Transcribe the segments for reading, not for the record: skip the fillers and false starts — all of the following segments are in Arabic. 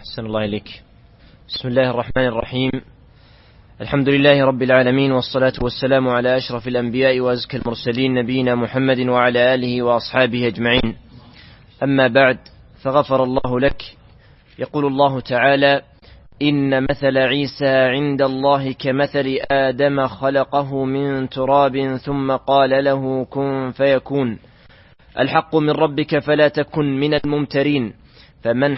أحسن الله إليك. بسم الله الرحمن الرحيم. الحمد لله رب العالمين، والصلاة والسلام على أشرف الأنبياء وأزكى المرسلين، نبينا محمد وعلى آله وأصحابه أجمعين. أما بعد، فغفر الله لك. يقول الله تعالى: إن مثل عيسى عند الله كمثل آدم، خلقه من تراب ثم قال له كن فيكون. الحق من ربك فلا تكن من الممترين. فمن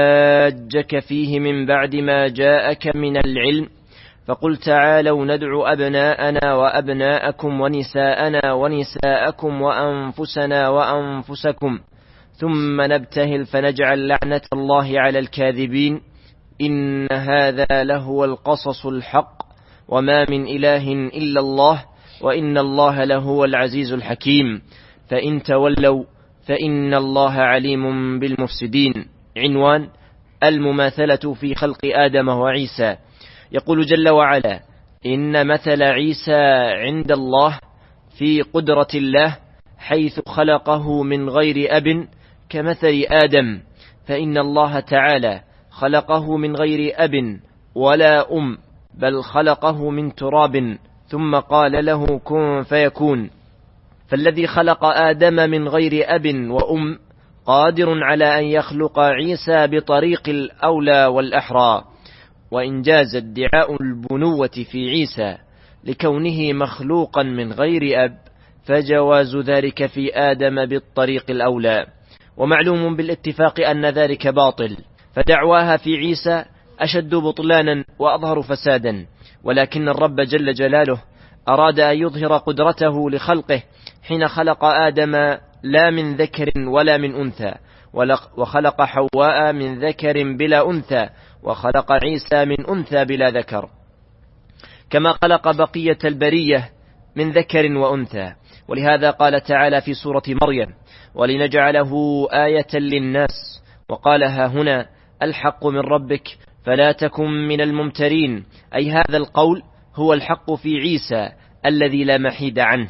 حاجك فيه من بعد ما جاءك من العلم فقل تعالوا ندعو أبناءنا وأبناءكم ونساءنا ونساءكم وأنفسنا وأنفسكم ثم نبتهل فنجعل لعنة الله على الكاذبين. إن هذا لهو القصص الحق، وما من إله إلا الله، وإن الله لهو العزيز الحكيم. فإن تولوا فإن الله عليم بالمفسدين. عنوان: المماثلة في خلق آدم وعيسى. يقول جل وعلا: إن مثل عيسى عند الله في قدرة الله حيث خلقه من غير أب كمثل آدم، فإن الله تعالى خلقه من غير أب ولا أم، بل خلقه من تراب ثم قال له كن فيكون. فالذي خلق آدم من غير أب وأم قادر على أن يخلق عيسى بطريق الأولى والأحرى، وإن جاز ادعاء البنوة في عيسى لكونه مخلوقا من غير أب فجواز ذلك في آدم بالطريق الأولى. ومعلوم بالاتفاق أن ذلك باطل، فدعواها في عيسى أشد بطلانا وأظهر فسادا. ولكن الرب جل جلاله أراد أن يظهر قدرته لخلقه حين خلق آدم لا من ذكر ولا من أنثى، وخلق حواء من ذكر بلا أنثى، وخلق عيسى من أنثى بلا ذكر، كما خلق بقية البرية من ذكر وأنثى. ولهذا قال تعالى في سورة مريم: ولنجعله آية للناس. وقالها هنا: الحق من ربك فلا تكن من الممترين، أي هذا القول هو الحق في عيسى الذي لا محيد عنه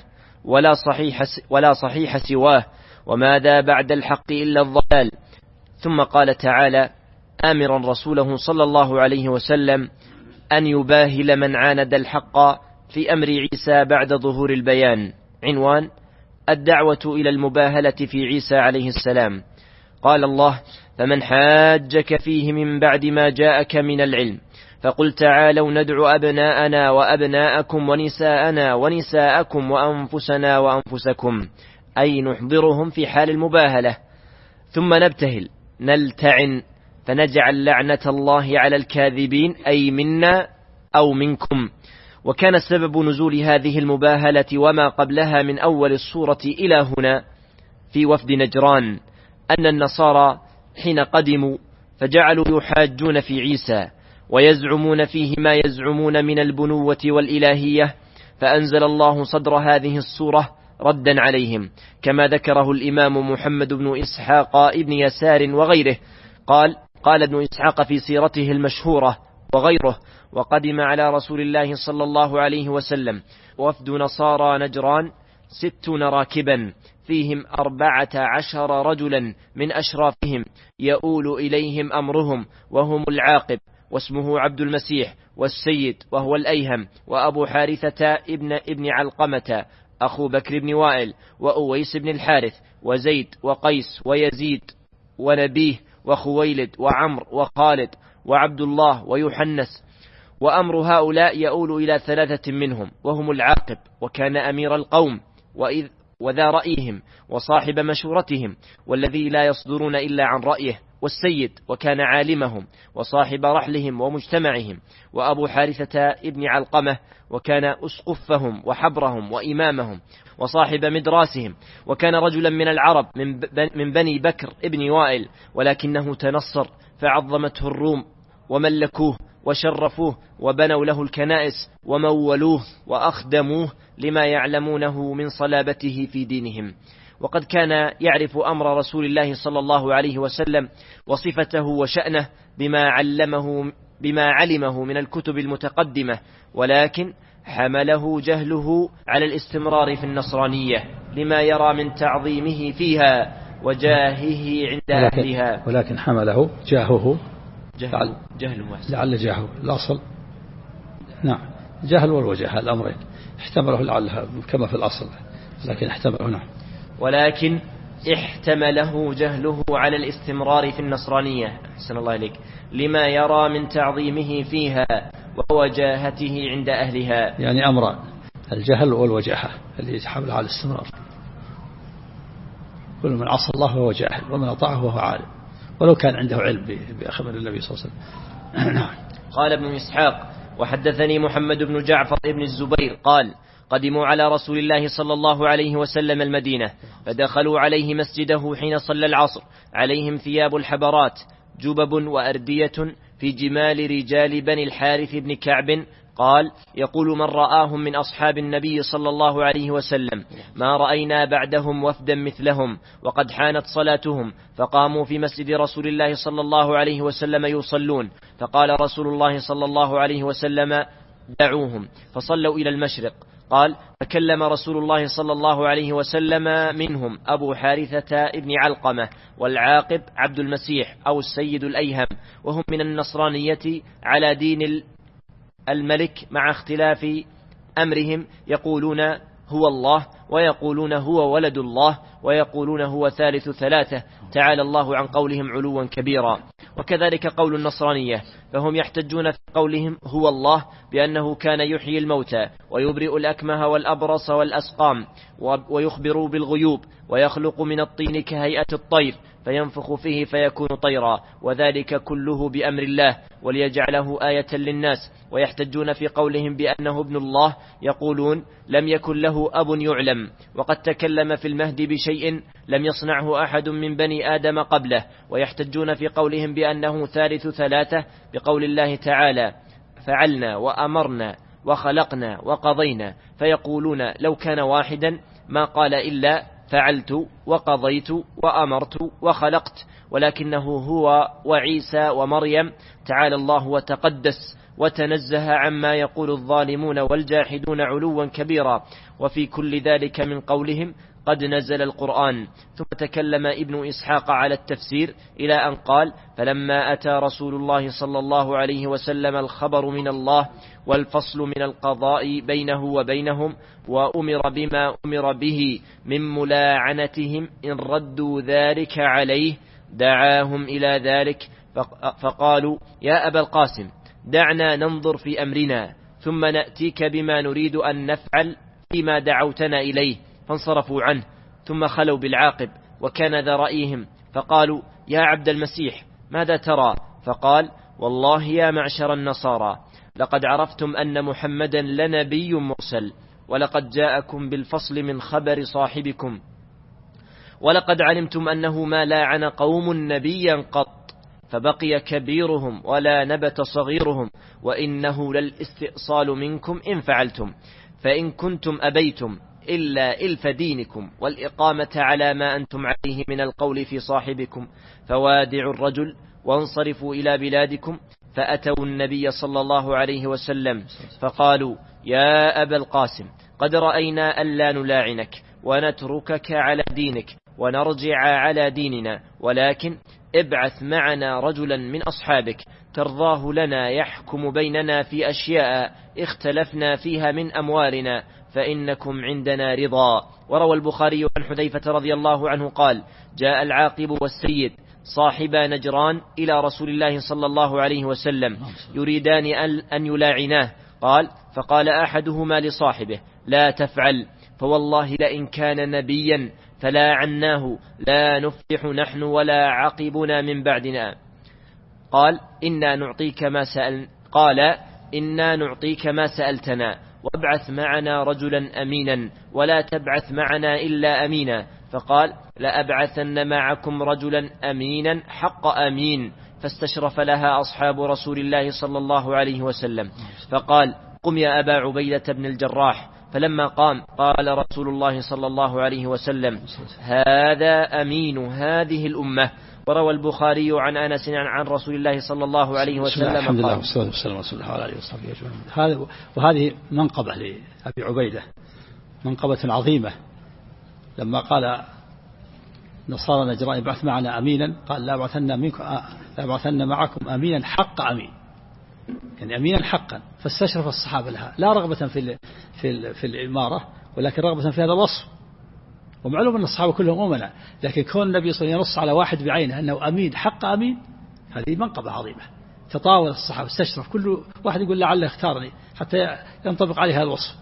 ولا صحيح سواه، وماذا بعد الحق إلا الضلال. ثم قال تعالى آمرا رسوله صلى الله عليه وسلم أن يباهل من عاند الحق في أمر عيسى بعد ظهور البيان. عنوان: الدعوة إلى المباهلة في عيسى عليه السلام. قال الله: فمن حاجك فيه من بعد ما جاءك من العلم فقل تعالوا ندعو أبناءنا وأبناءكم ونساءنا ونساءكم وأنفسنا وأنفسكم، أي نحضرهم في حال المباهلة، ثم نبتهل نلتعن فنجعل لعنة الله على الكاذبين، أي منا أو منكم. وكان سبب نزول هذه المباهلة وما قبلها من أول السورة إلى هنا في وفد نجران، أن النصارى حين قدموا فجعلوا يحاجون في عيسى ويزعمون فيه ما يزعمون من البنوة والإلهية، فأنزل الله صدر هذه السورة ردا عليهم، كما ذكره الإمام محمد بن إسحاق ابن يسار وغيره. قال ابن إسحاق في سيرته المشهورة وغيره: وقدم على رسول الله صلى الله عليه وسلم وفد نصارى نجران 60 راكبا، فيهم 14 رجلا من أشرافهم يؤول إليهم أمرهم، وهم العاقب واسمه عبد المسيح، والسيد وهو الأيهم، وأبو حارثة ابن علقمة أخو بكر بن وائل، وأويس بن الحارث، وزيد وقيس ويزيد ونبيه وخويلد وعمر وخالد وعبد الله ويحنس. وأمر هؤلاء يؤول إلى 3 منهم، وهم العاقب وكان أمير القوم وذا رأيهم وصاحب مشورتهم والذي لا يصدرون إلا عن رأيه، والسيد وكان عالمهم وصاحب رحلهم ومجتمعهم، وأبو حارثة ابن علقمة وكان أسقفهم وحبرهم وإمامهم وصاحب مدراسهم، وكان رجلا من العرب من بني بكر ابن وائل، ولكنه تنصر فعظمته الروم وملكوه وشرفوه وبنوا له الكنائس ومولوه وأخدموه لما يعلمونه من صلابته في دينهم. وقد كان يعرف أمر رسول الله صلى الله عليه وسلم وصفته وشأنه بما علمه من الكتب المتقدمة، ولكن حمله جهله على الاستمرار في النصرانية لما يرى من تعظيمه فيها وجاهه عند أهلها. ولكن حمله جاهه جهل لعل جهل الأصل. نعم جهل والوجه الأمرين احتمله لعلها كما في الأصل، لكن احتمله. نعم. ولكن احتمله جهله على الاستمرار في النصرانية، أحسن الله إليك، لما يرى من تعظيمه فيها ووجاهته عند أهلها. يعني أمران، الجهل والوجاهة اللي يتحمل على الاستمرار. كل من عصى الله فهو جاهل، ومن أطاعه وهو عالم، ولو كان عنده علم بأخبار النبي صلى الله عليه وسلم. قال ابن إسحاق: وحدثني محمد بن جعفر بن الزبير قال: قدموا على رسول الله صلى الله عليه وسلم المدينة، فدخلوا عليه مسجده حين صلى العصر، عليهم ثياب الحبرات، جبب وأردية في جمال رجال بني الحارث بن كعب. قال: يقول من رآهم من أصحاب النبي صلى الله عليه وسلم: ما رأينا بعدهم وفدا مثلهم، وقد حانت صلاتهم، فقاموا في مسجد رسول الله صلى الله عليه وسلم يصلون، فقال رسول الله صلى الله عليه وسلم: دعوهم، فصلوا إلى المشرق. قال: فكلم رسول الله صلى الله عليه وسلم منهم أبو حارثة ابن علقمة، والعاقب عبد المسيح أو السيد الأيهم، وهم من النصرانية على دين الملك، مع اختلاف أمرهم، يقولون هو الله، ويقولون هو ولد الله، ويقولون هو ثالث ثلاثة، تعالى الله عن قولهم علوا كبيرا. وكذلك قول النصرانية، فهم يحتجون في قولهم هو الله بأنه كان يحيي الموتى، ويبرئ الأكمه والأبرص والأسقام، ويخبر بالغيوب، ويخلق من الطين كهيئة الطير فينفخ فيه فيكون طيرا، وذلك كله بأمر الله، وليجعله آية للناس. ويحتجون في قولهم بأنه ابن الله، يقولون لم يكن له أب يعلم، وقد تكلم في المهد بشيء لم يصنعه أحد من بني آدم قبله. ويحتجون في قولهم بأنه ثالث ثلاثة بقول الله تعالى: فعلنا وأمرنا وخلقنا وقضينا، فيقولون لو كان واحدا ما قال إلا فعلت وقضيت وأمرت وخلقت، ولكنه هو وعيسى ومريم، تعالى الله وتقدس وتنزه عما يقول الظالمون والجاحدون علوا كبيرا. وفي كل ذلك من قولهم قد نزل القرآن. ثم تكلم ابن إسحاق على التفسير إلى أن قال: فلما أتى رسول الله صلى الله عليه وسلم الخبر من الله والفصل من القضاء بينه وبينهم، وأمر بما أمر به من ملاعنتهم إن ردوا ذلك عليه، دعاهم إلى ذلك، فقالوا: يا أبا القاسم، دعنا ننظر في أمرنا ثم نأتيك بما نريد أن نفعل فيما دعوتنا إليه. فانصرفوا عنه، ثم خلوا بالعاقب، وكان ذا رأيهم، فقالوا: يا عبد المسيح، ماذا ترى؟ فقال: والله يا معشر النصارى، لقد عرفتم أن محمدا لنبي مرسل، ولقد جاءكم بالفصل من خبر صاحبكم، ولقد علمتم أنه ما لاعن قوم نبيا قط، فبقي كبيرهم ولا نبت صغيرهم، وإنه للاستئصال منكم إن فعلتم، فإن كنتم أبيتم إلا إلف دينكم والإقامة على ما أنتم عليه من القول في صاحبكم، فوادعوا الرجل وانصرفوا إلى بلادكم. فأتوا النبي صلى الله عليه وسلم فقالوا: يا أبا القاسم، قد رأينا ألا نلاعنك ونتركك على دينك ونرجع على ديننا، ولكن ابعث معنا رجلا من أصحابك ترضاه لنا يحكم بيننا في أشياء اختلفنا فيها من أموالنا، فإنكم عندنا رضا. وروى البخاري عن حذيفة رضي الله عنه قال: جاء العاقب والسيد صاحبا نجران إلى رسول الله صلى الله عليه وسلم يريدان أن يلاعناه. قال: فقال أحدهما لصاحبه: لا تفعل، فوالله لئن كان نبيا فلا عناه لا نفلح نحن ولا عقبنا من بعدنا. قال: إنا نعطيك ما سألتنا، وابعث معنا رجلا أمينا ولا تبعث معنا إلا أمينا. فقال: لأبعثن معكم رجلا أمينا حق أمين. فاستشرف لها أصحاب رسول الله صلى الله عليه وسلم، فقال: قم يا أبا عبيدة بن الجراح. فلما قام قال رسول الله صلى الله عليه وسلم: هذا أمين هذه الأمة. وروى البخاري عن أنس عن رسول الله صلى الله عليه وسلم: الحمد لله والصلاة والسلام على رسول الله وعلى آله وصحبه أجمعين. وهذه منقبة لأبي عبيدة، منقبة عظيمة، لما قال نصارى نجران يبعث معنا أمينا، قال لا أبعثن معكم أمينا حق أمين، يعني أمينا حقا. فاستشرف الصحابة لها لا رغبة في الإمارة، ولكن رغبة في هذا الوصف. ومعلوم أن الصحابة كلهم أمنا، لكن كون النبي صلى الله عليه وسلم ينص على واحد بعينه أنه أمين حق أمين، هذه منقبة عظيمة. تطاول الصحابة، استشرف كل واحد يقول لعله اختارني حتى ينطبق عليه هذا الوصف.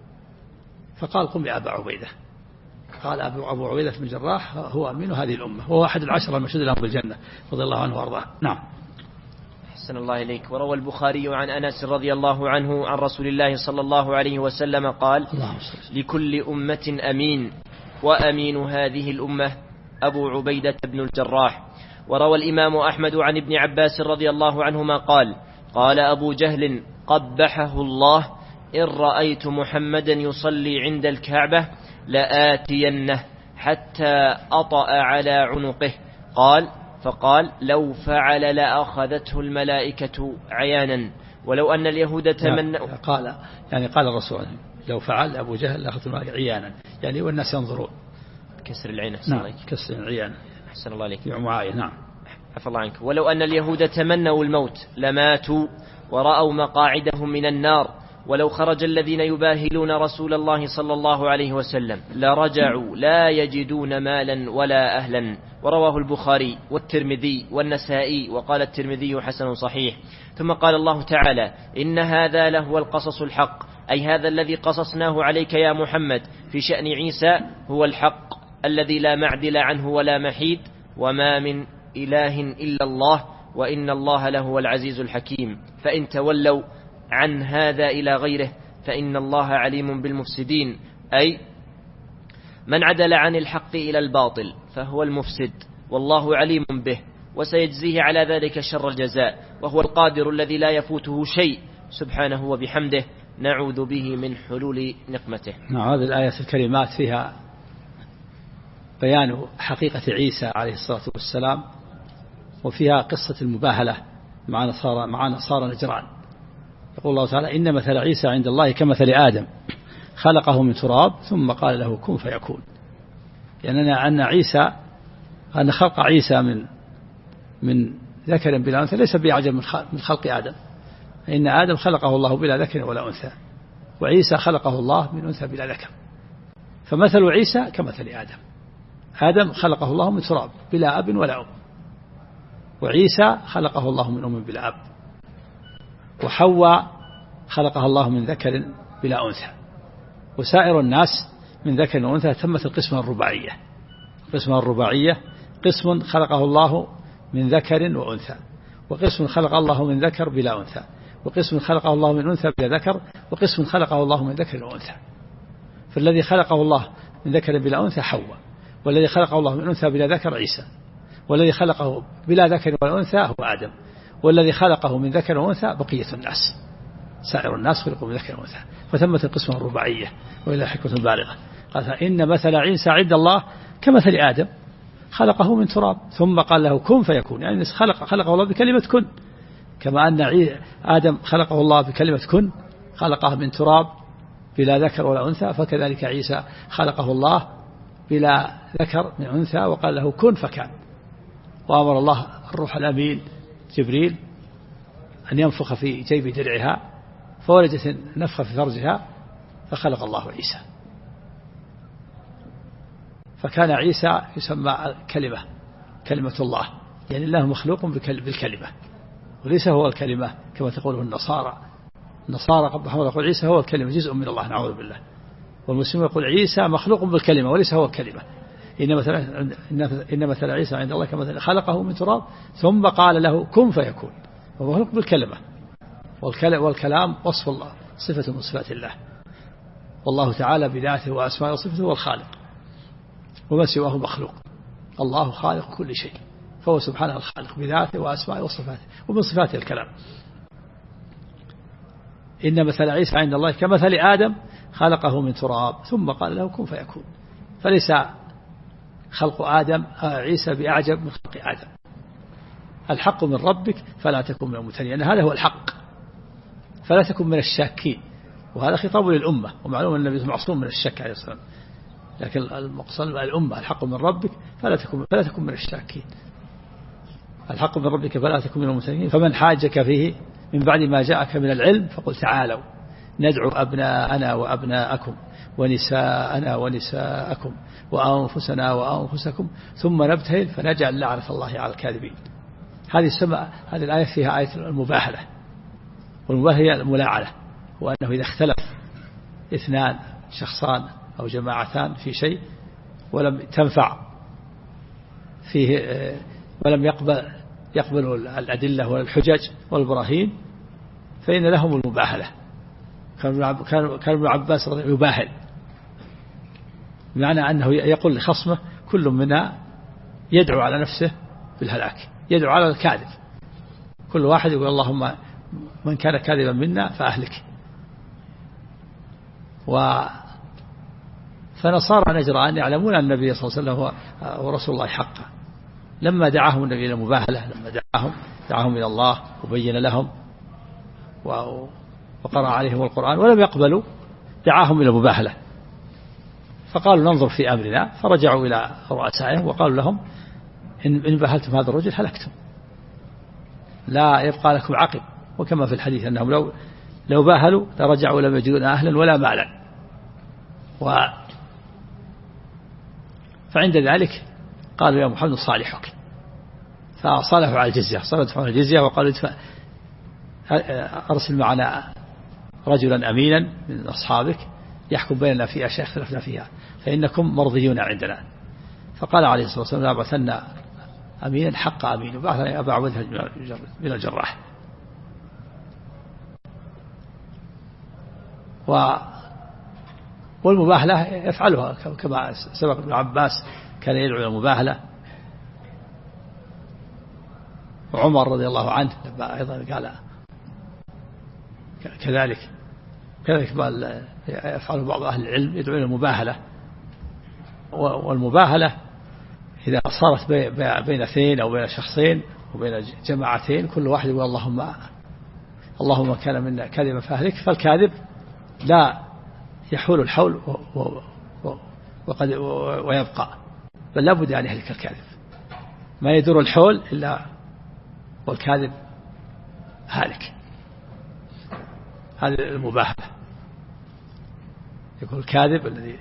فقال قم يا أبا عبيدة. قال أبو عبيدة بن الجراح هو أمين هذه الأمة، وهو أحد العشرة المشهود لهم بالجنة رضي الله عنه وأرضاه. نعم. أحسن الله إليك. وروى البخاري عن أنس رضي الله عنه عن رسول الله صلى الله عليه وسلم قال: لكل أمة أمين، وأمين هذه الأمة أبو عبيدة بن الجراح. وروى الإمام أحمد عن ابن عباس رضي الله عنهما قال: قال أبو جهل قبحه الله: إن رأيت محمدا يصلي عند الكعبة لآتينه حتى أطأ على عنقه. فقال: لو فعل لأخذته الملائكة عيانا، ولو أن اليهود تمنوا. قال الرسول لو فعل أبو جهل لأخذته الملائكة عيانا، يعني والناس ينظرون. كسر العين. نعم، كسر العيان. أحسن الله عليك. نعم. عفى الله عنك. ولو أن اليهود تمنوا الموت لماتوا ورأوا مقاعدهم من النار، ولو خرج الذين يباهلون رسول الله صلى الله عليه وسلم لرجعوا لا يجدون مالا ولا أهلا. ورواه البخاري والترمذي والنسائي، وقال الترمذي حسن صحيح. ثم قال الله تعالى: إن هذا لهو القصص الحق، أي هذا الذي قصصناه عليك يا محمد في شأن عيسى هو الحق الذي لا معدل عنه ولا محيد، وما من إله إلا الله، وإن الله لهو العزيز الحكيم. فإن تولوا عن هذا إلى غيره فإن الله عليم بالمفسدين، أي من عدل عن الحق إلى الباطل فهو المفسد، والله عليم به، وسيجزيه على ذلك شر الجزاء، وهو القادر الذي لا يفوته شيء سبحانه وبحمده، نعوذ به من حلول نقمته. هذه الآية الكريمات فيها بيان حقيقة عيسى عليه الصلاة والسلام، وفيها قصة المباهلة مع نصارى نجران. يقول الله تعالى: إن مثل عيسى عند الله كمثل آدم خلقه من تراب ثم قال له كن فيكون. يعني أن خلق عيسى من ذكر بلا أنثى ليس بأعجب من خلق آدم، إن آدم خلقه الله بلا ذكر ولا أنثى، وعيسى خلقه الله من أنثى بلا ذكر. فمثل عيسى كمثل آدم خلقه الله من تراب بلا أب ولا أم، وعيسى خلقه الله من أم بلا أب، وحواء خلقها الله من ذكر بلا أنثى، وسائر الناس من ذكر وأنثى. تمت القسمة الرباعية: قسم خلقه الله من ذكر وأنثى، وقسم خلق الله من ذكر بلا أنثى، وقسم خلقه الله من أنثى بلا ذكر، وقسم خلقه الله من ذكر وأنثى. فالذي خلقه الله من ذكر بلا أنثى حواء، والذي خلقه الله من أنثى بلا ذكر عيسى، والذي خلقه بلا ذكر ولا أنثى هو آدم، والذي خلقه من ذكر وأنثى بقية الناس، سائر الناس خلقوا من ذكر وأنثى. فتمت القسمة الرباعية، وإلى حكمة بالغة. قال: إن مثل عيسى عند الله كمثل آدم خلقه من تراب ثم قال له كن فيكون، يعني خلقه الله بكلمة كن، كما أن آدم خلقه الله بكلمة كن، خلقه من تراب بلا ذكر ولا أنثى، فكذلك عيسى خلقه الله بلا ذكر من أنثى وقال له كن فكان. وأمر الله الروح الأمين جبريل أن ينفخ في جيب درعها، فولدت نفخة في فرجها، فخلق الله عيسى. فكان عيسى يسمى كلمة الله، يعني الله مخلوق بالكلمة، وليس هو الكلمة كما تقوله النصارى قبل يقول عيسى هو الكلمة جزء من الله، نعوذ بالله. والمسلم يقول عيسى مخلوق بالكلمة وليس هو الكلمة. إن مثل عيسى عند الله كمثل خلقه من تراب ثم قال له كن فيكون، هو مخلوق بالكلمة، والكلام وصف الله، صفة من صفات الله، والله تعالى بذاته وأسمائه وصفته هو الخالق، وما سواه مخلوق. الله خالق كل شيء، فهو سبحانه الخالق بذاته وأسمائه وصفاته، ومن صفاته الكلام. إن مثل عيسى عند الله كمثل آدم خلقه من تراب ثم قال له كن فيكون. فليس خلق عيسى بأعجب من خلق آدم. الحق من ربك فلا تكن من الممتنين، هذا هو الحق، فلا تكن من الشاكين. وهذا خطاب للأمة، ومعلوم أن النبي معصوم من الشك عليه الصلاة والسلام، لكن المقصود الأمة الحق من ربك فلا تكن من الشاكين. الحق من ربك فلا تكن من المشركين. فمن حاجك فيه من بعد ما جاءك من العلم فقل تعالوا ندعو أبناءنا وأبناءكم ونساءنا ونساءكم وأنفسنا وأنفسكم ثم نبتهل فنجعل لعنة الله على الكاذبين. هذه الآية فيها آية المباهلة، والمباهلة هي الملاعنة، وأنه إذا اختلف اثنان شخصان أو جماعتان في شيء ولم تنفع فيه ولم يقبلوا الأدلة والحجج والبراهين فإن لهم المباهلة. كان ابن عباس يباهل، بمعنى أنه يقول لخصمه كل منا يدعو على نفسه بالهلاك، يدعو على الكاذب، كل واحد يقول اللهم من كان كاذبا منا فأهلك. فنصارى نجران يعلمون أن النبي صلى الله عليه وسلم هو رسول الله حقا، لما دعاهم النبي إلى المباهلة، لما دعاهم إلى الله وبين لهم وقرأ عليهم القرآن ولم يقبلوا دعاهم إلى المباهلة، فقالوا ننظر في أمرنا، فرجعوا إلى رؤسائهم وقالوا لهم إن باهلتم هذا الرجل هلكتم، لا يبقى لكم عقب. وكما في الحديث أنهم لو باهلوا لرجعوا لم يجدون أهلا ولا مالا. فعند ذلك قالوا يا محمد صالحك، فصالحوا على الجزية، صالحوا على الجزية وقالوا أرسل معنا رجلا أمينا من أصحابك يحكم بيننا في أشياء اختلفنا فيها فإنكم مرضيون عندنا. فقال عليه الصلاة والسلام لا بعثنا أمينا حق أمين، وبعثنا أبا عبيدة بن الجراح. والمباهلة يفعلها كما سبق ابن عباس كان يدعو إلى المباهلة، وعمر رضي الله عنه لما أيضا قال كذلك يفعل بعض أهل العلم يدعو إلى المباهلة. والمباهلة إذا صارت بين اثنين أو بين شخصين وبين جماعتين كل واحد يقول اللهم كان منا كاذبا فأهلك، فالكاذب لا يحول الحول ويبقى، بل لا بد أن يهلك الكاذب، ما يدور الحول إلا والكاذب هالك. هذه المباهلة، يقول الكاذب الذي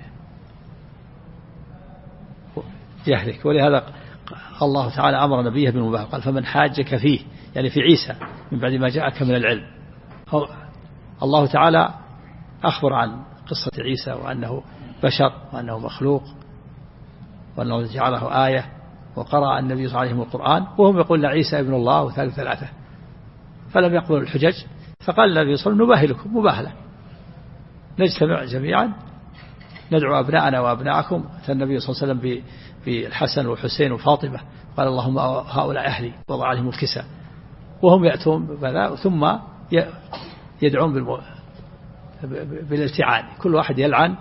يهلك. ولهذا الله تعالى أمر نبيه بالمباهلة، قال فمن حاجك فيه، يعني في عيسى من بعد ما جاءك من العلم. الله تعالى أخبر عن قصة عيسى وأنه بشر وأنه مخلوق وأنه جعله آية، وقرأ النبي صلى الله عليه وسلم القرآن وهم يقولون عيسى ابن الله وثالث ثلاثة، فلم يقبلوا الحجج. فقال النبي صلى الله عليه وسلم نباهلكم مباهلة، نجتمع جميعا ندعو أبناءنا وأبناءكم. فالنبي صلى الله عليه وسلم بالحسن والحسين وفاطمة قال اللهم هؤلاء أهلي، وضع عليهم الكساء، وهم يأتون بذا ثم يدعون بالالتعان، كل واحد يلعن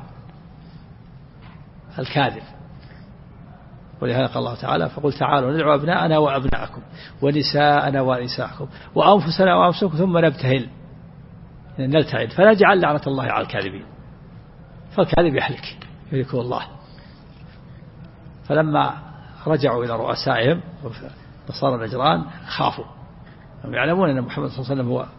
الكاذب. ولهذا قال الله تعالى فقل تعالوا ندعو أبناءنا وأبناءكم ونساءنا ونساءكم وأنفسنا وأنفسكم ثم نبتهل نلتعن فنجعل لعنة الله على الكاذبين. فالكاذب يهلكه الله. فلما رجعوا إلى رؤسائهم نصارى نجران خافوا، هم يعلمون أن محمد صلى الله عليه وسلم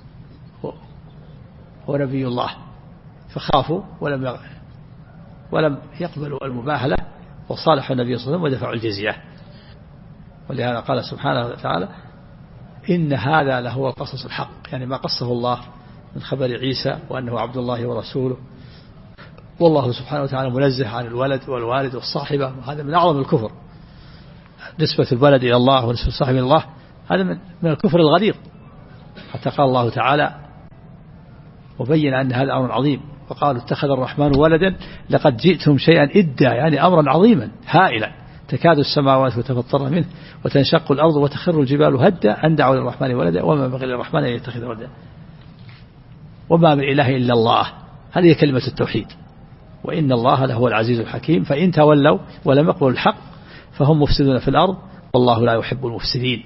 هو نبي الله، فخافوا ولم يقبلوا المباهلة، وصالحوا النبي صلى الله عليه وسلم ودفعوا الجزية. ولهذا قال سبحانه وتعالى إن هذا لهو القصص الحق، يعني ما قصه الله من خبر عيسى وأنه عبد الله ورسوله، والله سبحانه وتعالى منزه عن الولد والوالد والصاحبة، وهذا من أعظم الكفر. نسبة الولد إلى الله ونسبة الصاحب إلى الله هذا من الكفر الغليظ، حتى قال الله تعالى وبين أن هذا أمر عظيم، وقالوا اتخذ الرحمن ولدا لقد جئتم شيئا إدا، يعني أمرا عظيما هائلا، تكاد السماوات يتفطرن منه وتنشق الأرض وتخر الجبال هدا أن دعوا للرحمن ولدا وما ينبغي للرحمن أن يتخذ ولدا وما من إله إلا الله. هذه كلمة التوحيد، وإن الله لهو العزيز الحكيم. فإن تولوا ولم يقبلوا الحق فهم مفسدون في الأرض والله لا يحب المفسدين.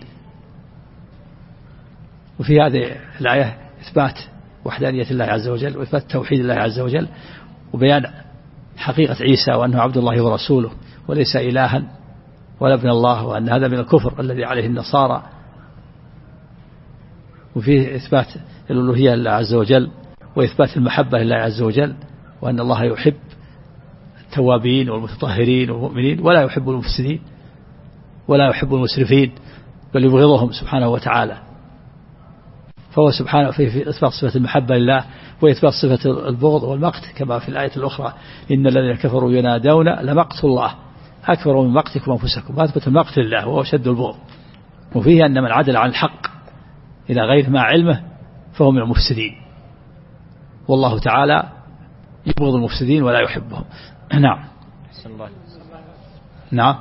وفي هذه الآية إثبات وحدانية الله عز وجل، وإثبات توحيد الله عز وجل، وبيان حقيقة عيسى وأنه عبد الله ورسوله وليس إلها ولا ابن الله، وأن هذا من الكفر الذي عليه النصارى. وفيه إثبات الألوهية لله عز وجل، وإثبات المحبة لله عز وجل، وأن الله يحب التوابين والمتطهرين والمؤمنين ولا يحب المفسدين ولا يحب المسرفين، بل يبغضهم سبحانه وتعالى. فهو سبحانه في إثبات صفة المحبة لله وإثبات صفة البغض والمقت، كما في الآية الأخرى إن الذين كفروا ينادون لمقت الله أكبر من مقتكم أنفسكم، أثبت المقت لله وهو شد البغض. وفيه أن من عدل عن الحق إلى غير ما علمه فهو من المفسدين، والله تعالى يبغض المفسدين ولا يحبهم. نعم. نعم.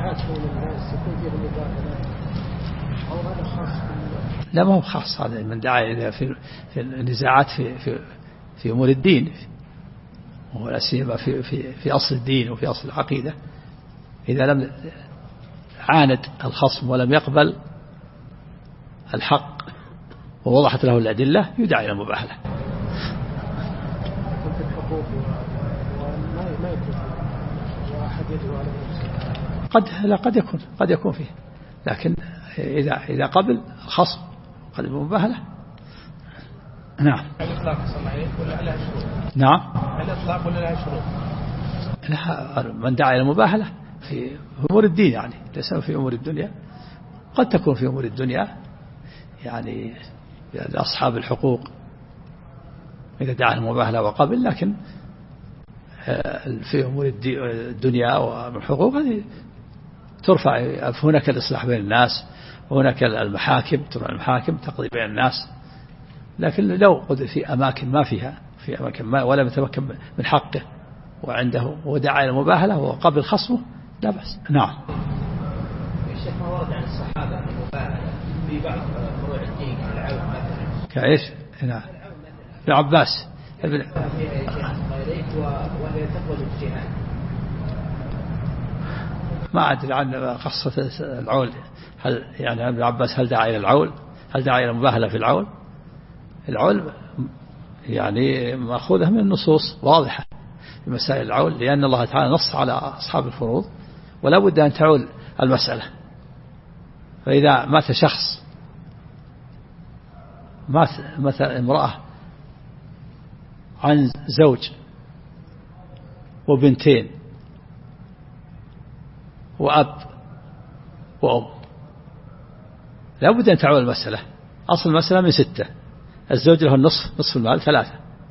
لا ما هو خاص، هذا من دعا إلى في النزاعات في أمور الدين، ولا سيما في أصل الدين وفي أصل العقيدة. إذا لم عاند الخصم ولم يقبل الحق ووضحت له الأدلة يدعى إلى المباهلة. قد يكون فيه، لكن إذا قبل الخصم قد المباهلة. نعم. نعم. الإطلاق ولا لها شروط؟ من دعا إلى المباهلة في أمور الدين، يعني ليس في أمور الدنيا. قد تكون في أمور الدنيا، يعني أصحاب الحقوق إذا دعا المباهلة وقبل، لكن في أمور الدنيا والحقوق هذه ترفع. هناك الإصلاح بين الناس، وهناك المحاكم ترفع المحاكم تقضي بين الناس. لكن لو قد في أماكن ما فيها، في أماكن ما ولم يتمكن من حقه وعنده ودعا إلى المباهلة وقبل خصمه لا بأس. نعم. الشيخ ما ورد عن الصحابة المباهلة في بعض فروع الدين كالعون مثلا كإيش؟ نعم. ابن عباس وهي تقوى الاجتهاد. ما أدري عن قصة العول، هل يعني ابن عباس هل دعا إلى العول؟ هل دعا إلى المباهلة في العول؟ العول يعني مأخوذة من النصوص واضحة في مسائل العول، لأن الله تعالى نص على أصحاب الفروض ولا بد أن تعول المسألة. فإذا مات شخص، مات مثلا امرأة عن زوج وبنتين وأب وأم، لا بد أن تعول المسألة. أصل المسألة من 6، الزوج له النصف، نصف المال 3،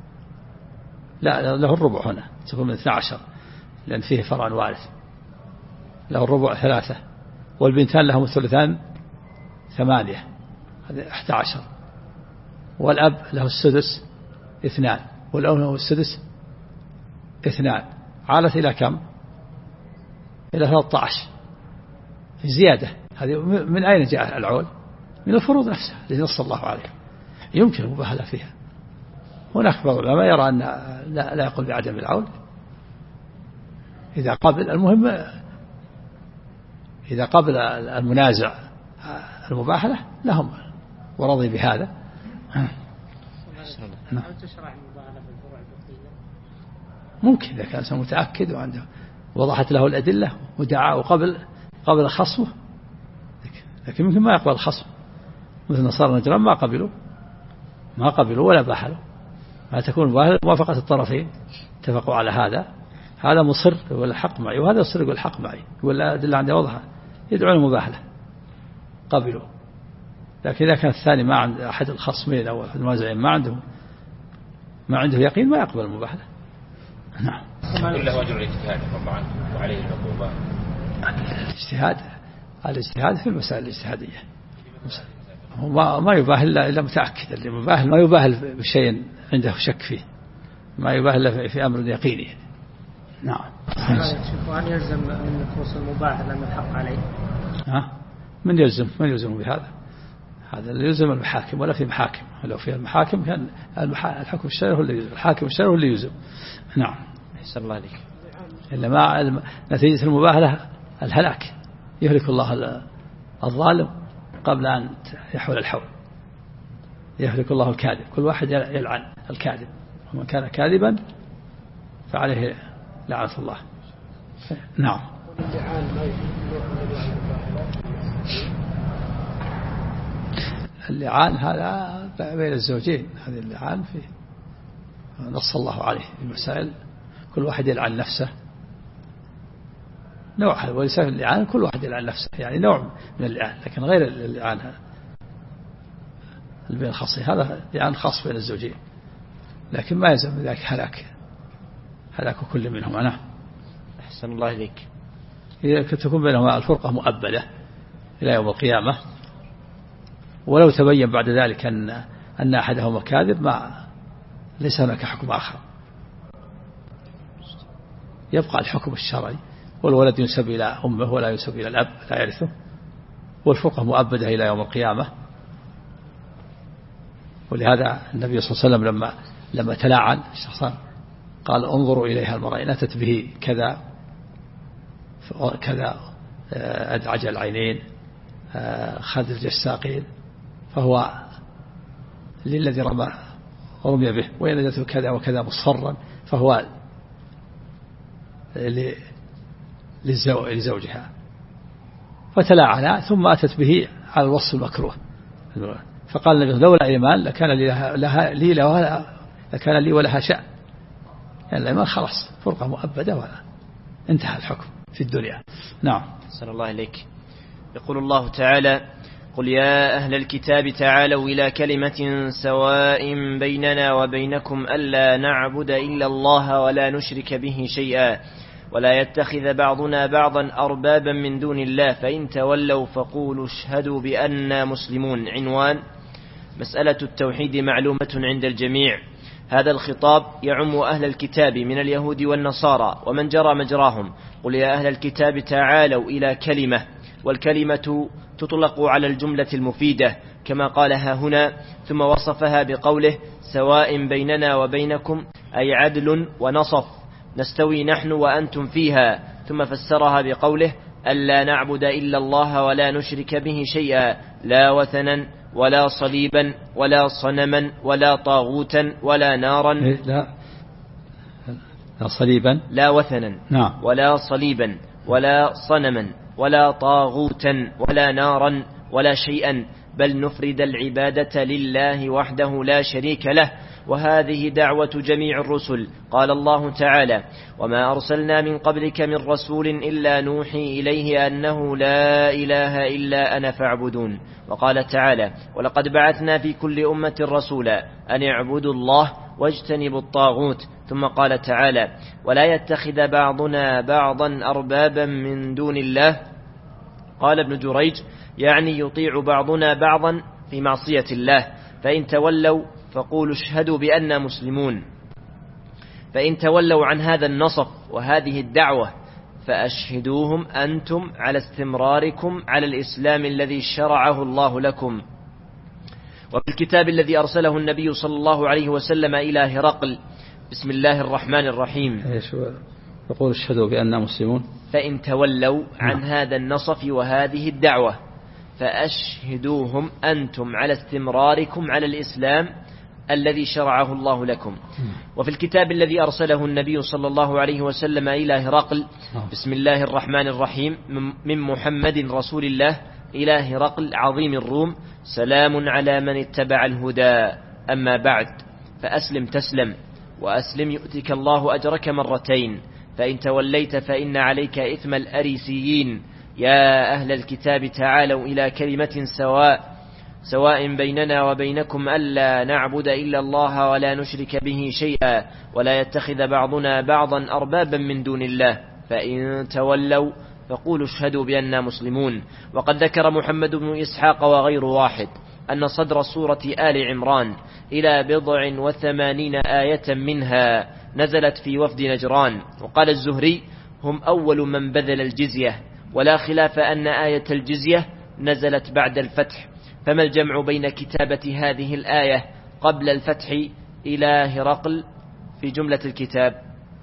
لا له الربع، هنا تكون من 12 لأن فيه فرع وارث، له الربع 3، والبنتان لهم الثلثان 8، هذا 11، والأب له السدس 2، والأم له السدس 2، عالت إلى كم؟ إلى 13 زيادة. هذه من أين جاء العول؟ من الفروض نفسها التي نص الله عليها، يمكن المباهلة فيها. هناك بعض العلماء يرى أن لا يقول بعدم العول إذا قبل. المهم إذا قبل المنازع المباهلة لهم ورضي بهذا. ممكن إذا كان متأكد وعنده وضحت له الأدلة ودعاه قبل خصمه، لكن ممكن ما يقبل الخصم، مثل نصارى نجران ما قبلوا ولا باهلوا. ما تكون موافقة الطرفين، اتفقوا على هذا مصر يقول الحق معي وهذا يصر يقول الحق معي، يقول لا أدلة عندي واضحة، يدعون المباهلة قبلوا. لكن إذا كان الثاني ما عند أحد الخصمين أو أحد المنازعين ما عنده يقين ما يقبل المباهلة. نعم. إلا وجه الاجتهاد طبعا وعليه العقوبة. الاجتهاد في المسائل الاجتهادية، ما يباهل إلا متأكد. اللي مباهل ما يباهل بشيء عنده شك فيه، ما يباهل في أمر يقيني. نعم. وهل يلزم أن نقص المباهلة من الحق عليه؟ من يلزم بهذا؟ هذا اللي يلزم المحاكم، ولا في محاكم. لو في المحاكم كان الحكم الشرعي هو اللي يلزم، الحاكم الشرعي هو اللي يلزم. نعم. أحسن الله عليك. إلا ما نتيجة المباهلة الهلاك، يهلك الله الظالم قبل أن يحول الحول، يهلك الله الكاذب. كل واحد يلعن الكاذب، ومن كان كاذبا فعليه لعنة الله. نعم. اللعان هذا بين الزوجين، هذه اللعان فيه نص الله عليه في المسائل، كل واحد يلعن نفسه نوع، وليس اللعان كل واحد يلعن نفسه، يعني نوع من اللعان، لكن غير اللعان البين الخاصي هذا لعان خاص بين الزوجين، لكن ما يلزم ذلك هلاك كل منهما. نعم. أحسن الله إليك. إذا تكون بينهما الفرقة مؤبدة إلى يوم القيامة، ولو تبين بعد ذلك أن أحدهما كاذب ما ليس هناك حكم آخر، يبقى الحكم الشرعي، والولد ينسب إلى أمه ولا ينسب إلى الأب لا يرثه، والفرقة مؤبدة إلى يوم القيامة. ولهذا النبي صلى الله عليه وسلم لما تلاعن الشخصان قال انظروا إليها المرأة إن أتت به كذا كذا أدعج العينين خدج الساقين فهو للذي رمي به، وإن أتته كذا وكذا مصفرا فهو لزوجها، فتلاعنا ثم أتت به على الوصف المكروه. فقال النبي لولا إيمان لكان لي ولها شأن، يعني الإيمان خلاص فرقة مؤبدة وانتهى الحكم في الدنيا. نعم. صلى الله عليك. يقول الله تعالى: قل يا أهل الكتاب تعالوا إلى كلمة سواء بيننا وبينكم ألا نعبد إلا الله ولا نشرك به شيئا ولا يتخذ بعضنا بعضا أربابا من دون الله فإن تولوا فقولوا اشهدوا بأننا مسلمون. عنوان: مسألة التوحيد معلومة عند الجميع. هذا الخطاب يعم أهل الكتاب من اليهود والنصارى ومن جرى مجراهم. قل يا أهل الكتاب تعالوا إلى كلمة، والكلمة تطلق على الجملة المفيدة كما قالها هنا، ثم وصفها بقوله سواء بيننا وبينكم، أي عدل ونصف نستوي نحن وأنتم فيها، ثم فسرها بقوله ألا نعبد إلا الله ولا نشرك به شيئا، لا وثنا ولا صليبا ولا صنما ولا طاغوتا ولا نارا. لا صليبا، لا وثنا. نعم. ولا صليبا ولا صنما ولا طاغوتا ولا نارا ولا شيئا، بل نفرد العبادة لله وحده لا شريك له، وهذه دعوة جميع الرسل. قال الله تعالى: وما أرسلنا من قبلك من رسول إلا نوحي إليه أنه لا إله إلا أنا فاعبدون. وقال تعالى: ولقد بعثنا في كل أمة رسولا أن اعبدوا الله واجتنبوا الطاغوت. ثم قال تعالى: ولا يتخذ بعضنا بعضا أربابا من دون الله. قال ابن جريج: يعني يطيع بعضنا بعضا في معصية الله. فإن تولوا فقولوا اشهدوا بأننا مسلمون. فإن تولوا عن هذا النصف وهذه الدعوة فأشهدوهم أنتم على استمراركم على الإسلام الذي شرعه الله لكم. وفي الكتاب الذي أرسله النبي صلى الله عليه وسلم إلى هرقل: بسم الله الرحمن الرحيم. يقول اشهدوا بأننا مسلمون. فإن تولوا عن هذا النصف وهذه الدعوة فأشهدوهم أنتم على استمراركم على الإسلام الذي شرعه الله لكم. وفي الكتاب الذي أرسله النبي صلى الله عليه وسلم إلى هرقل: بسم الله الرحمن الرحيم، من محمد رسول الله إلى هرقل عظيم الروم: سلام على من اتبع الهدى، أما بعد فأسلم تسلم، وأسلم يؤتك الله أجرك مرتين، فإن توليت فإن عليك إثم الأريسيين. يا أهل الكتاب تعالوا إلى كلمة سواء بيننا وبينكم ألا نعبد إلا الله ولا نشرك به شيئا ولا يتخذ بعضنا بعضا أربابا من دون الله، فإن تولوا فقولوا اشهدوا بأننا مسلمون. وقد ذكر محمد بن إسحاق وغير واحد أن صدر سورة آل عمران إلى 87 آية منها نزلت في وفد نجران. وقال الزهري: هم أول من بذل الجزية، ولا خلاف أن آية الجزية نزلت بعد الفتح، فما الجمع بين كتابة هذه الآية قبل الفتح إلى هرقل في جملة الكتاب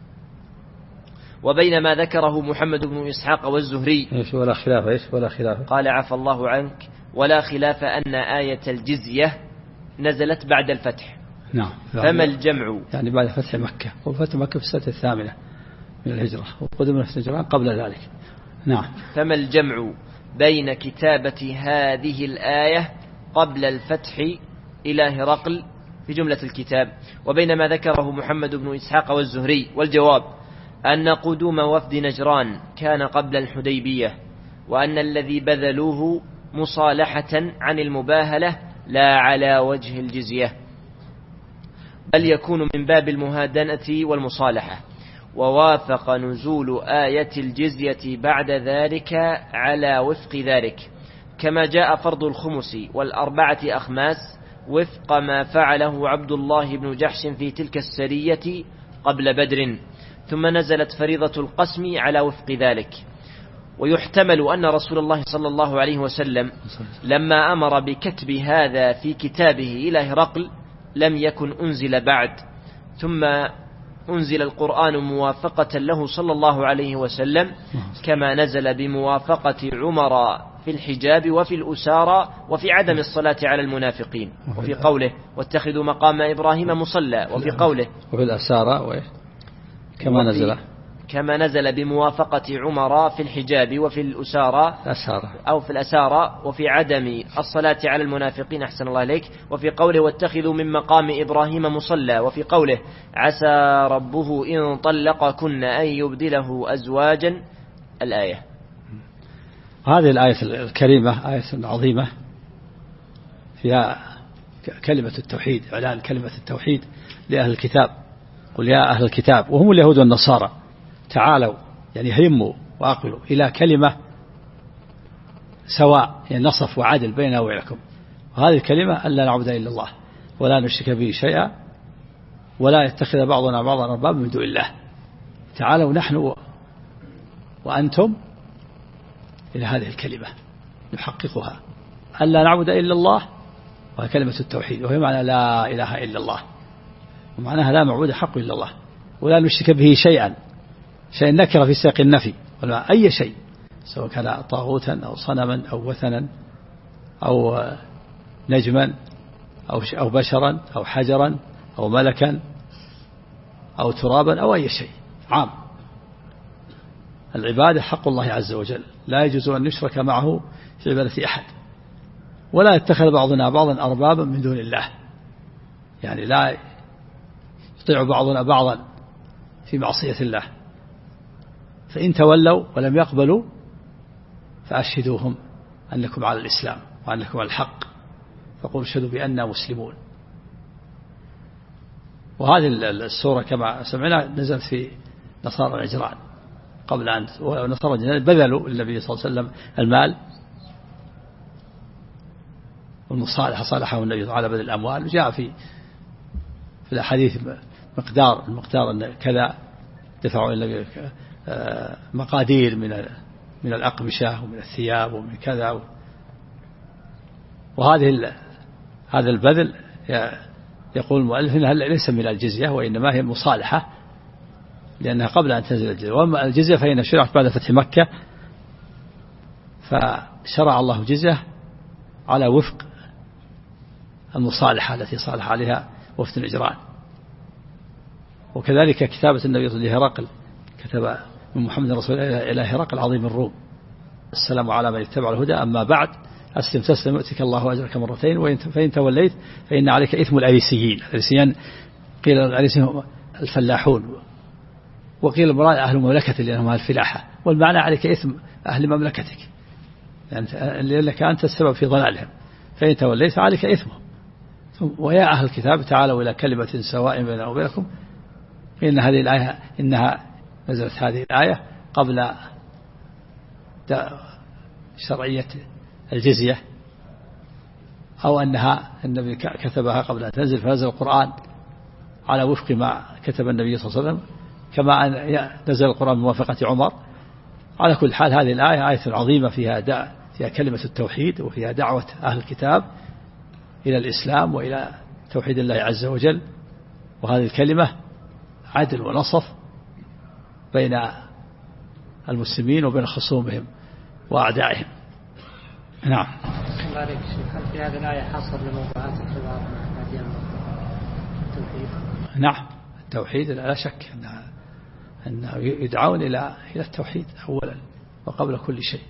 وبين ما ذكره محمد بن إسحاق والزهري؟ ولا خلاف. ولا خلاف. قال: عفى الله عنك، ولا خلاف أن آية الجزية نزلت بعد الفتح. نعم. فما الجمع؟ يعني بعد فتح مكة، وفتح مكة في السنة 8 من الهجرة، وقدم نفس نجران قبل ذلك. نعم. فما الجمع بين كتابة هذه الآية قبل الفتح إلى هرقل في جملة الكتاب وبين ما ذكره محمد بن إسحاق والزهري؟ والجواب أن قدوم وفد نجران كان قبل الحديبية، وأن الذي بذلوه مصالحة عن المباهلة لا على وجه الجزية، بل يكون من باب المهادنة والمصالحة، ووافق نزول آية الجزية بعد ذلك على وفق ذلك، كما جاء فرض الخمس والأربعة أخماس وفق ما فعله عبد الله بن جحش في تلك السرية قبل بدر، ثم نزلت فريضة القسم على وفق ذلك. ويحتمل أن رسول الله صلى الله عليه وسلم لما أمر بكتب هذا في كتابه إلى هرقل لم يكن أنزل بعد، ثم أنزل القرآن موافقة له صلى الله عليه وسلم، كما نزل بموافقة عمر في الحجاب وفي الأسارى وفي عدم الصلاة على المنافقين، وفي قوله واتخذوا مقام إبراهيم مصلى، وفي قوله وفي الأسارى كما نزل بموافقة عمر في الحجاب وفي الأسارى أو في الأسارى وفي عدم الصلاة على المنافقين، أحسن الله إليك، وفي قوله واتخذوا من مقام إبراهيم مصلى، وفي قوله عسى ربه إن طلقكن أن يبدله أزواجا، الآية. هذه الآية الكريمة آية عظيمة فيها كلمة التوحيد، إعلان كلمة التوحيد لأهل الكتاب. قل يا أهل الكتاب، وهم اليهود والنصارى، تعالوا يعني هيموا وأقبلوا إلى كلمة سواء، يعني نصف وعدل بيننا وبينكم، وهذه الكلمة ألا نعبد إلا الله ولا نشرك به شيئا ولا يتخذ بعضنا بعضا أربابا من دون الله. تعالوا نحن وأنتم إلى هذه الكلمة نحققها، ألا نعبد إلا الله، وهي كلمة التوحيد، وهي معنى لا إله إلا الله، ومعناها لا معبود حق إلا الله ولا نشرك به شيئا. شيء نكر في سياق النفي، أي شيء سواء كان طاغوتا أو صنما أو وثنا أو نجما أو بشرا أو حجرا أو ملكا أو ترابا أو أي شيء عام. العبادة حق الله عز وجل، لا يجوز أن نشرك معه في عبادة أحد، ولا يتخذ بعضنا بعضا أربابا من دون الله، يعني لا يطيع بعضنا بعضا في معصية الله. فإن تولوا ولم يقبلوا فأشهدوهم أنكم على الإسلام وأنكم على الحق، فقولوا اشهدوا بأننا مسلمون. وهذه السورة كما سمعنا نزلت في نصارى نجران قبل أن نصارى نجران بذلوا النبي صلى الله عليه وسلم المال والمصالحة، صالحه النبي على بذل الأموال. جاء في الحديث المقدار أن كذا دفعوا النبي مقادير من الأقمشة ومن الثياب ومن كذا. هذا البذل يقول المؤلف إنها ليس من الجزية، وإنما هي مصالحة، لأنها قبل أن تنزل الجزية. وأما الجزية فإن شرعت بعد فتح مكة، فشرع الله جزية على وفق المصالحة التي صالح عليها وفد نجران. وكذلك كتابة النبي لهرقل، كتب من محمد رسول الله إلى هرقل عظيم الروم: السلام على من اتبع الهدى، أما بعد، أسلم تسلم يؤتك الله أجرك مرتين، فإن توليت فإن عليك إثم الأريسيين. الأريسيين قيل الأريسيين الفلاحون، وقيل المراد أهل مملكة لأنهم أهل الفلاحة، والمعنى عليك إثم أهل مملكتك، لأنك أنت السبب في ضلالهم، فإن توليت فعليك إثمهم. ويا أهل الكتاب تعالوا إلى كلمة سواء بيننا وبينكم. إن هذه الآية إنها نزلت هذه الآية قبل شرعية الجزية، أو أنها النبي كتبها قبل أن تنزل، فنزل القرآن على وفق ما كتب النبي صلى الله عليه وسلم، كما أن نزل القرآن بموافقة عمر. على كل حال هذه الآية آية عظيمة فيها كلمة التوحيد، وفيها دعوة أهل الكتاب إلى الإسلام وإلى توحيد الله عز وجل. وهذه الكلمة عدل ونصف بين المسلمين وبين خصومهم وأعدائهم. نعم. الله عليك شيخ، هل في هذه الآية حصر لموضوعات الحوار مع أديان التوحيد؟ نعم، التوحيد لا شك أن يدعون إلى التوحيد أولا وقبل كل شيء.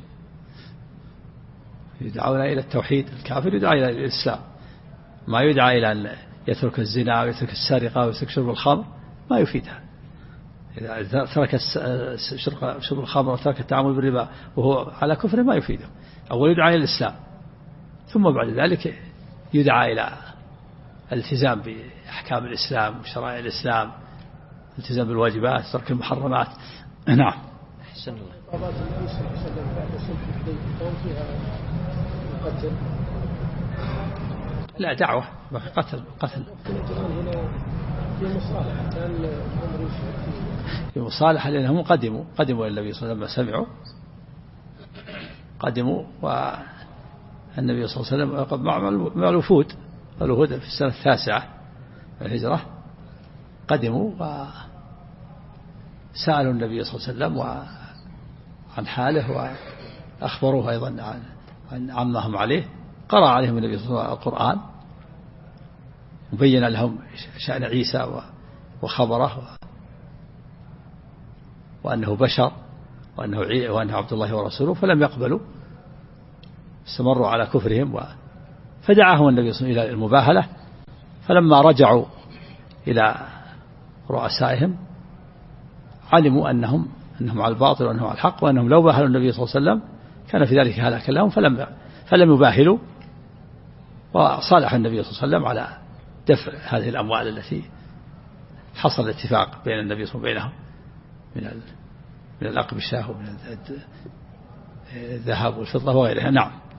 يدعون إلى التوحيد. الكافر يدعى إلى الإسلام، ما يدعى إلى أن يترك الزنا ويترك السرقة ويترك شرب الخمر، ما يفيدها. إذا ترك شرب الخمر وترك التعامل بالربا وهو على كفر ما يفيده. أول يدعى إلى الإسلام، ثم بعد ذلك يدعى إلى الالتزام بأحكام الإسلام وشرائع الإسلام، الالتزام بالواجبات، ترك المحرمات. نعم. أحسن الله. لا دعوة قتل في مصالحة لأنهم قدموا إلى النبي صلى الله عليه وسلم لما سمعوا، قدموا والنبي صلى الله عليه وسلم قد مع الوفود في السنة 9 الهجرة، قدموا وسألوا النبي صلى الله عليه وسلم عن حاله وأخبروه أيضا عن عمهم عليه. قرأ عليهم النبي صلى الله عليه وسلم القرآن وبين لهم شأن عيسى وخبره وأنه بشر وأنه عبد الله ورسوله، فلم يقبلوا، استمروا على كفرهم. فدعاهم النبي صلى الله عليه وسلم إلى المباهلة، فلما رجعوا إلى رؤسائهم علموا أنهم على الباطل وأنهم على الحق، وأنهم لو باهلوا النبي صلى الله عليه وسلم كان في ذلك هلاكا لهم، فلم يباهلوا، وصالح النبي صلى الله عليه وسلم على دفع هذه الأموال التي حصل الاتفاق بين النبي صلى الله عليه وسلم من الأقبشة ومن الذهب والفضة وغيرها. نعم.